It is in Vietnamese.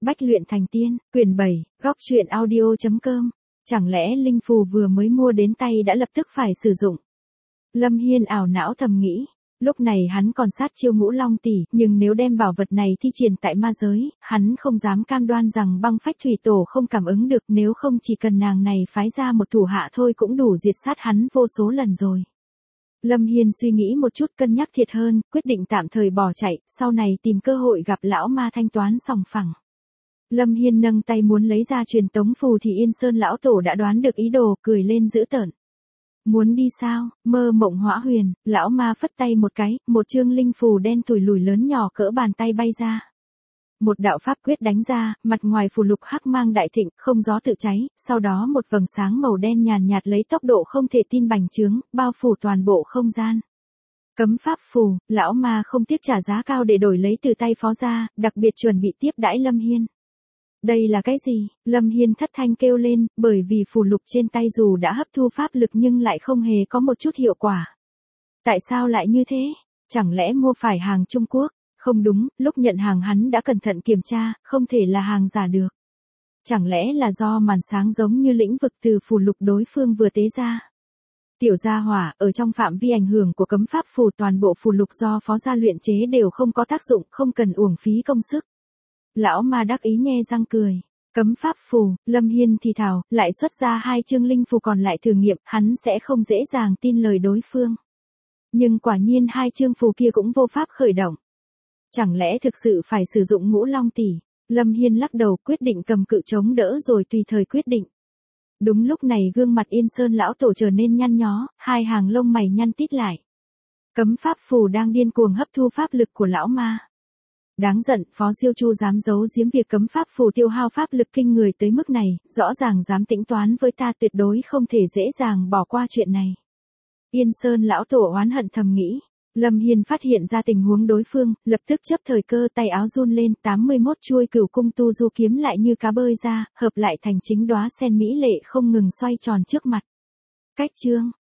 Bách luyện thành tiên, quyển 7, góc truyện audio.com. Chẳng lẽ linh phù vừa mới mua đến tay đã lập tức phải sử dụng? Lâm Hiên ảo não thầm nghĩ. Lúc này hắn còn sát chiêu Ngũ Long tỷ, nhưng nếu đem bảo vật này thi triển tại ma giới, hắn không dám cam đoan rằng băng phách thủy tổ không cảm ứng được, nếu không chỉ cần nàng này phái ra một thủ hạ thôi cũng đủ diệt sát hắn vô số lần rồi. Lâm Hiên suy nghĩ một chút, cân nhắc thiệt hơn, quyết định tạm thời bỏ chạy, sau này tìm cơ hội gặp lão ma thanh toán sòng phẳng. Lâm Hiên nâng tay muốn lấy ra truyền tống phù thì Yên Sơn lão tổ đã đoán được ý đồ, cười lên dữ tợn. Muốn đi sao, mơ mộng hõa huyền, lão ma phất tay một cái, một chương linh phù đen thủi lùi lớn nhỏ cỡ bàn tay bay ra. Một đạo pháp quyết đánh ra, mặt ngoài phù lục hắc mang đại thịnh, không gió tự cháy, sau đó một vầng sáng màu đen nhàn nhạt lấy tốc độ không thể tin bành trướng, bao phủ toàn bộ không gian. Cấm pháp phù, lão ma không tiếc trả giá cao để đổi lấy từ tay phó gia, đặc biệt chuẩn bị tiếp đãi Lâm Hiên. Đây là cái gì? Lâm Hiên thất thanh kêu lên, bởi vì phù lục trên tay dù đã hấp thu pháp lực nhưng lại không hề có một chút hiệu quả. Tại sao lại như thế? Chẳng lẽ mua phải hàng Trung Quốc? Không đúng, lúc nhận hàng hắn đã cẩn thận kiểm tra, không thể là hàng giả được. Chẳng lẽ là do màn sáng giống như lĩnh vực từ phù lục đối phương vừa tế ra? Tiểu gia hỏa, ở trong phạm vi ảnh hưởng của cấm pháp phù, toàn bộ phù lục do phó gia luyện chế đều không có tác dụng, không cần uổng phí công sức. Lão ma đắc ý nhe răng cười. Cấm pháp phù, Lâm Hiên thì thào, lại xuất ra 2 chương linh phù còn lại thử nghiệm, hắn sẽ không dễ dàng tin lời đối phương. Nhưng quả nhiên 2 chương phù kia cũng vô pháp khởi động. Chẳng lẽ thực sự phải sử dụng Ngũ Long tỷ? Lâm Hiên lắc đầu, quyết định cầm cự chống đỡ rồi tùy thời quyết định. Đúng lúc này gương mặt Yên Sơn lão tổ trở nên nhăn nhó, 2 hàng lông mày nhăn tít lại. Cấm pháp phù đang điên cuồng hấp thu pháp lực của lão ma. Đáng giận, Phó Diêu Chu dám giấu giếm việc cấm pháp phù tiêu hao pháp lực kinh người tới mức này, rõ ràng dám tính toán với ta, tuyệt đối không thể dễ dàng bỏ qua chuyện này. Yên Sơn lão tổ oán hận thầm nghĩ. Lâm Hiên phát hiện ra tình huống đối phương, lập tức chấp thời cơ, tay áo run lên, 81 chuôi cửu cung tu du kiếm lại như cá bơi ra, hợp lại thành chính đóa sen mỹ lệ không ngừng xoay tròn trước mặt. Cách chương,